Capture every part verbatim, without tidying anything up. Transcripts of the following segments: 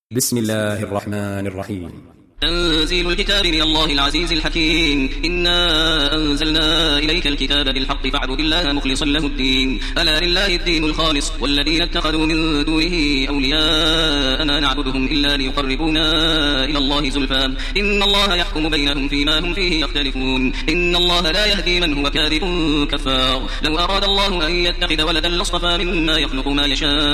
بسم الله الرحمن الرحيم. تنزيل الكتاب من الله العزيز الحكيم. إنا أنزلنا إليك الكتاب بالحق فاعبد الله مخلصا له الدين ألا لله الدين الخالص والذين اتخذوا من دونه أولياء ما نعبدهم إلا ليقربونا إلى الله زلفى إن الله يحكم بينهم فيما هم فيه يختلفون إن الله لا يهدي من هو كاذب كفار لو أراد الله أن يتخذ ولدا لاصطفى مما يخلق ما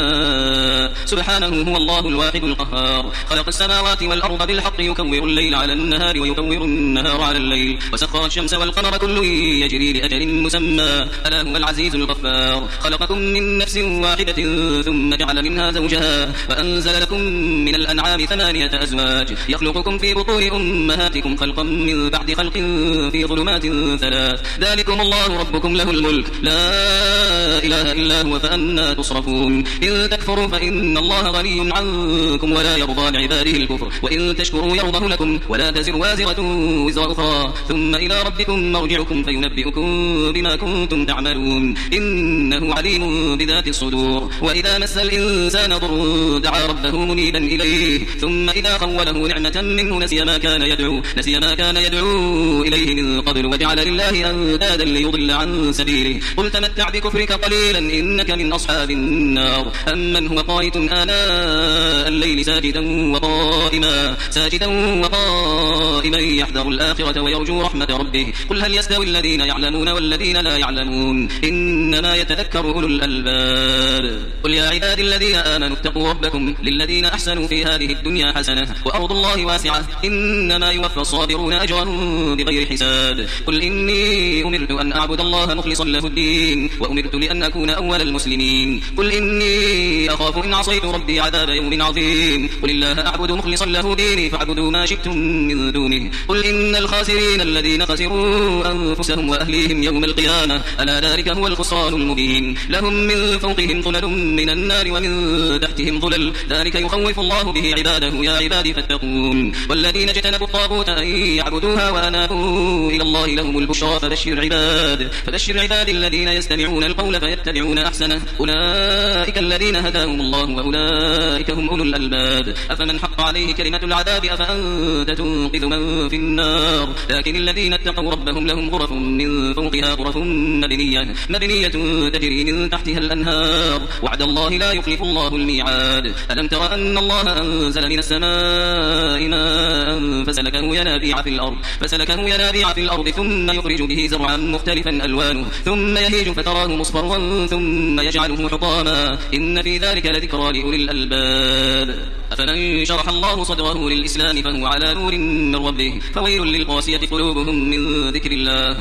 يشاء سبحانه هو الله الواحد القهار خلق السماوات والأرض بالحق يكون يكور الليل على النهار ويكور النهار على الليل وسخر الشمس والقمر كل يجري لأجل مسمى ألا هو العزيز الغفار خلقكم من نفس واحدة ثم جعل منها زوجها وأنزل لكم من الأنعام ثمانية أزواج يخلقكم في بطون أمهاتكم خلقا من بعد خلق في ظلمات ثلاث ذلكم الله ربكم له الملك لا إله إلا هو فأنا تصرفون إن تكفروا فإن الله غني عنكم ولا يرضى لعباده الكفر وإن تشكروا يرضه لكم ولا تزر وازرة وزر أخرى ثم إلى ربكم مرجعكم فينبئكم بما كنتم تعملون إنه عليم بذات الصدور وإذا مس الإنسان ضر دعا ربه منيبا إليه ثم إذا خوله نعمة منه نسي ما كان يدعو نسي ما كان يدعو إليه من قبل وجعل لله أندادا ليضل عن سبيله قل تمتع بكفرك قليلا إنك من أصحاب النار أمن هو قانت آناء الليل ساجدا وقائما ساجدا وقائما يحذر الآخرة ويرجو رحمة ربه قل هل يستوي الذين يعلمون والذين لا يعلمون إنما يتذكر أولو الألباب قل يا عبادي الذين آمنوا اتقوا ربكم للذين أحسنوا في هذه الدنيا حسنة وأرض الله واسعة إنما يوفى الصابرون أجرهم بغير حساب قل إني أمرت أن أعبد الله مخلصا له الدين وأمرت لأن أكون أول المسلمين قل إني أخاف إن عصيت ربي عذاب يوم عظيم قل الله أعبد مخلصا له ديني فاعبدوا ما شئتم من دونه قل إن الخاسرين الذين خسروا أنفسهم وأهليهم يوم القيامة ألا ذلك هو الخسران المبين لهم من فوقهم ظلل من النار ومن تحتهم ظلل ذلك يخوف الله به عباده يا عبادي فاتقون والذين اجتنبوا الطاغوت أن يعبدوها وأنابوا إلى الله لهم البشرى فبشر عباد فبشر عباد الذين يستمعون القول فيتبعون أحسنه أولئك الذين هداهم الله وأولئك هم أولو الألباب أفمن حق عليه كلمة العذاب أفأنت تنقذ من في النار لكن الذين اتقوا ربهم لهم غرف من فوقها غرف مبنية مبنية تجري من تحتها الأنهار وعد الله لا يخلف الله الميعاد ألم تر أن الله أنزل من السماء ماء فسلكه ينابيع في الأرض فسلكه ينابيع في الأرض ثم يخرج به زرعا مختلفا ألوانه ثم يهيج فتراه مصفرا ثم يجعله حطاما إن في ذلك لذكرى لأولي الألباب أفمن شرح الله صدره للإسلام فهو على نور من ربه فويل للقاسية قلوبهم من ذكر الله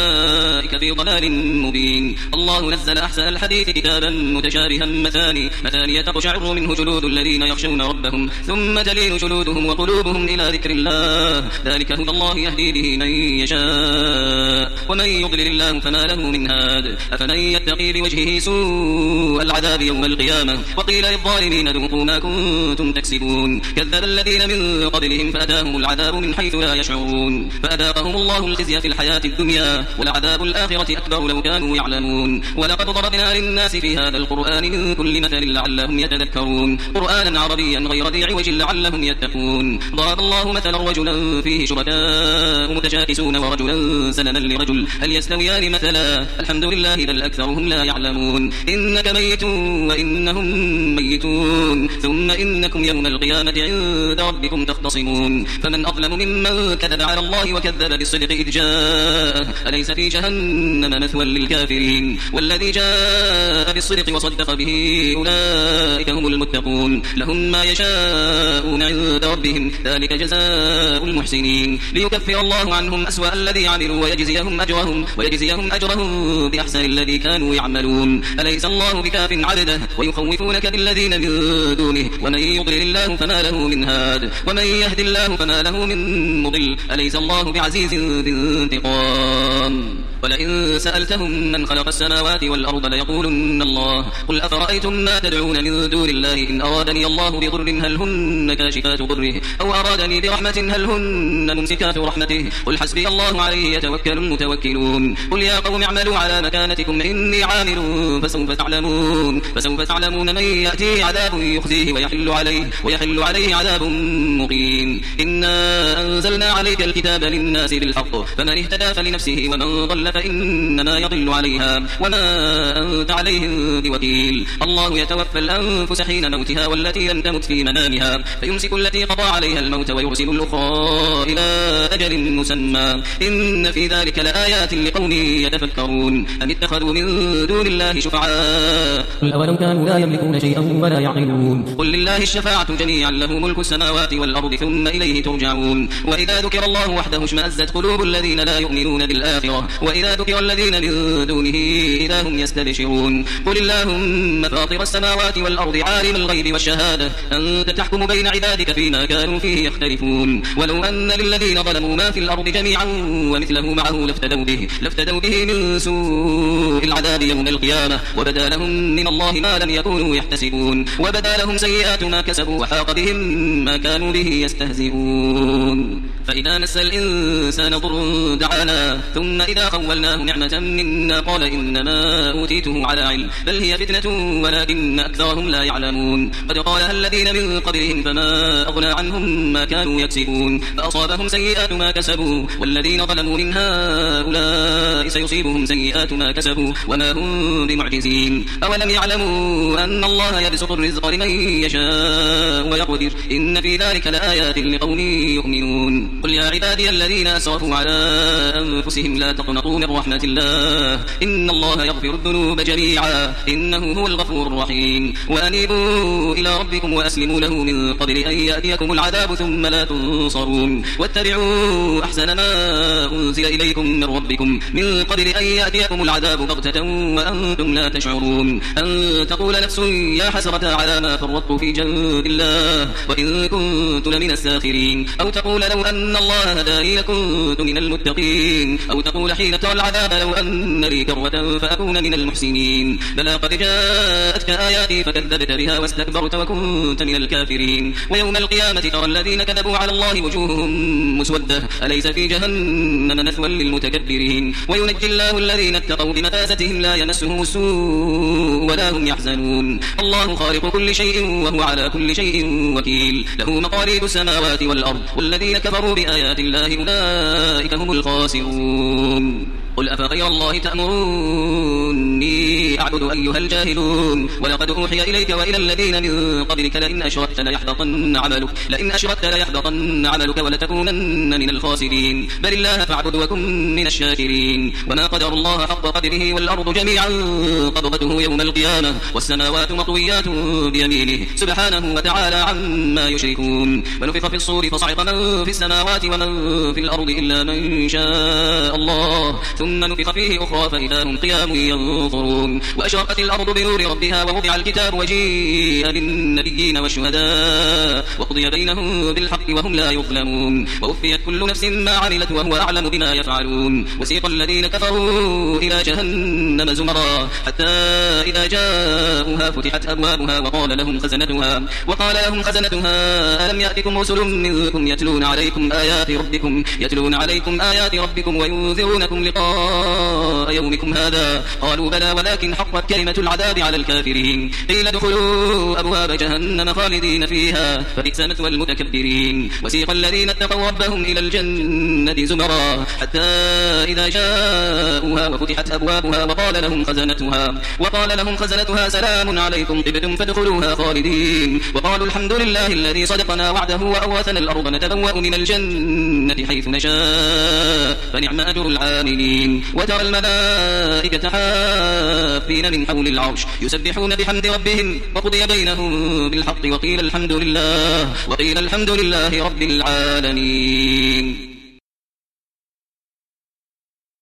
أولئك في ضلال مبين الله نزل أحسن الحديث كتابا متشابها مثاني مثانية تقشعر منه جلود الذين يخشون ربهم ثم تلين جلودهم وقلوبهم إلى ذكر الله ذلك هدى الله يهدي به من يشاء ومن يضلل الله فما له من هاد أفمن يتقي بوجهه سوء العذاب يوم القيامة وقيل للظالمين ذوقوا ما كنتم تكسبون كذب الذين من قبلهم فأتاهم العذاب من حيث لا يشعرون فأذاقهم الله الخزي في الحياة الدنيا ولعذاب الآخرة أكبر لو كانوا يعلمون ولقد ضربنا للناس في هذا القرآن من كل مثل لعلهم يتذكرون قرآنا عربيا غير ذي عوج لعلهم يتقون ضرب الله مثلا رجلا فيه شركاء متشاكسون ورجلا سلما لرجل هل يستويان مثلا الحمد لله بل أكثرهم لا يعلمون إنك ميت وإنهم ميتون ثم إنكم يوم القيامة عند ربكم تختصمون فمن أظلم ممن كذب على الله وكذب بالصدق إذ جاءه أليس في جهنم مثوى للكافرين والذي جاء بالصدق وصدق به أولئك هم المتقون لهم ما يشاءون عند ربهم ذلك جزاء المحسنين ليكفر الله عنهم أسوأ الذي عملوا ويجزيهم أجرهم ويجزيهم أجرهم بأحسن الذي كانوا يعملون أليس الله بكاف عبده ويخوفونك بالذين من دونه ومن يضلل الله فما له من هاد ومن يهد الله فما له من مضل أليس الله بعزيز ذي انتقام ولئن سألتهم من خلق السماوات والأرض ليقولن الله قل أفرأيتم ما تدعون من دون الله إن أرادني الله بضر هل هن كاشفات ضره أو أرادني برحمة هل هن ممسكات رحمته قل حسبي الله عليه يتوكل المتوكلون قل يا قوم اعملوا على مكانتكم إني عامل فسوف تعلمون فسوف تعلمون من يأتي عذاب يخزيه ويحل عليه ويحل عليه عذاب مقيم إنا أنزلنا عليك الكتاب للناس بالحق فمن اهتدى فلنفسه ومن ضل فإنما يضل عليها وما أنت عليهم بوكيل الله يتوفى الأنفس حين موتها والتي لم تمت في منامها فيمسك التي قضى عليها الموت ويرسل الأخرى إلى أجل مسمى إن في ذلك لآيات لقوم يتفكرون أم اتخذوا من دون الله شفعاء قل أولو كانوا لا يملكون شيئا ولا يعقلون قل لله الشفاعة جميعا له ملك السماوات والأرض ثم إليه ترجعون وإذا ذكر الله وحده اشمأزت قلوب الذين لا يؤمنون بالآخرة وإذا ذكر الذين من دونه إذا هم يستبشرون قل اللهم فاطر السماوات والأرض عالم الغيب والشهادة أنت تحكم بين عبادك فيما كانوا فيه يختلفون ولو أن للذين ظلموا ما في الأرض جميعا ومثله معه لافتدوا به لافتدوا به من سوء العذاب يوم القيامة وبدا لهم من الله ما لم يكونوا يحتسبون وبدا لهم سيئات ما كسبوا وحاق بهم ما كانوا به يستهزئون فإذا مس الإنسان ضر دعانا ثم إذا خولناه نعمة منا قال إنما أوتيته على علم بل هي فتنة ولكن أكثرهم لا يعلمون قد قالها الذين من قبلهم فما أغنى عنهم ما كانوا يكسبون فأصابهم سيئات ما كسبوا والذين ظلموا من هؤلاء سيصيبهم سيئات ما كسبوا وما هم بمعجزين أولم يعلموا أن الله يبسط الرزق لمن يشاء ويقدر إن في ذلك لآيات لقوم يؤمنون قل يا عبادي الذين أسرفوا على أنفسهم لا تقنطوا من رحمة الله إن الله يغفر الذنوب جميعا إنه هو الغفور الرحيم وأنيبوا إلى ربكم وأسلموا له من قبل أن يأتيكم العذاب ثم لا تنصرون واتبعوا أحسن ما أنزل إليكم من ربكم من قبل أن يأتيكم العذاب بغتة وأنتم لا تشعرون أن تقول نفس يا حسرة على ما فرطت في جنب الله وإن كنت لمن الساخرين أو تقول لو أن الله هداني لكنت من المتقين أو تقول حين ترى العذاب لو أن لي كرة فأكون من المحسنين بلى قد جاءتك آياتي فكذبت بها واستكبرت وكنت من الكافرين ويوم القيامة ترى الذين كذبوا على الله وجوههم مسودة أليس في جهنم مثوى للمتكبرين وينجي الله الذين اتقوا بمفازتهم لا يمسهم السوء ولا هم يحزنون الله خالق كل شيء وهو على كل شيء وكيل له مقاليد السماوات والأرض والذين كفروا بآيات الله أولئك هم الخاسرون قل أفغير الله تأمروني أعبد أيها الجاهلون ولقد أوحي إليك وإلى الذين من قبلك لئن أشركت ليحبطن عملك لئن أشركت ليحبطن عملك ولتكونن من الخاسرين بل الله فاعبد وكن من الشاكرين وما قدر الله حق قدره والأرض جميعا قبضته يوم القيامة والسماوات مطويات بيمينه سبحانه وتعالى عما يشركون ونفخ في الصور فصعق من في السماوات ومن في الأرض إلا من شاء الله ثم نفخ فيه أخرى فإذا هم قيام ينظرون وأشرقت الأرض بنور ربها ووضع الكتاب وجيء بالنبيين والشهداء وقضي بينهم بالحق وهم لا يظلمون ووفيت كل نفس ما عملت وهو أعلم بما يفعلون وسيق الذين كفروا إلى جهنم زمرا حتى إذا جاءوها فتحت أبوابها وقال لهم خزنتها وقال لهم خزنتها ألم يأتكم رسل منكم يتلون عليكم آيات ربكم يتلون عليكم آيات ربكم وينذرونكم لقاء يومكم هذا قالوا بلى ولكن حقت كلمة العذاب على الكافرين قيل ادخلوا أبواب جهنم خالدين فيها فبئس مثوى المتكبرين وسيق الذين اتقوا ربهم إلى الجنة زمرا حتى إذا جاءوها وفتحت أبوابها وقال لهم خزنتها وقال لهم خزنتها سلام عليكم طبتم فادخلوها خالدين وقالوا الحمد لله الذي صدقنا وعده وأورثنا الأرض نتبوأ من الجنة حيث نشاء فنعم أجر العاملين وترى الملائكة حافين من حول العرش يسبحون بحمد ربهم وقضي بينهم بالحق وقيل الحمد لله وقيل الحمد لله رب العالمين.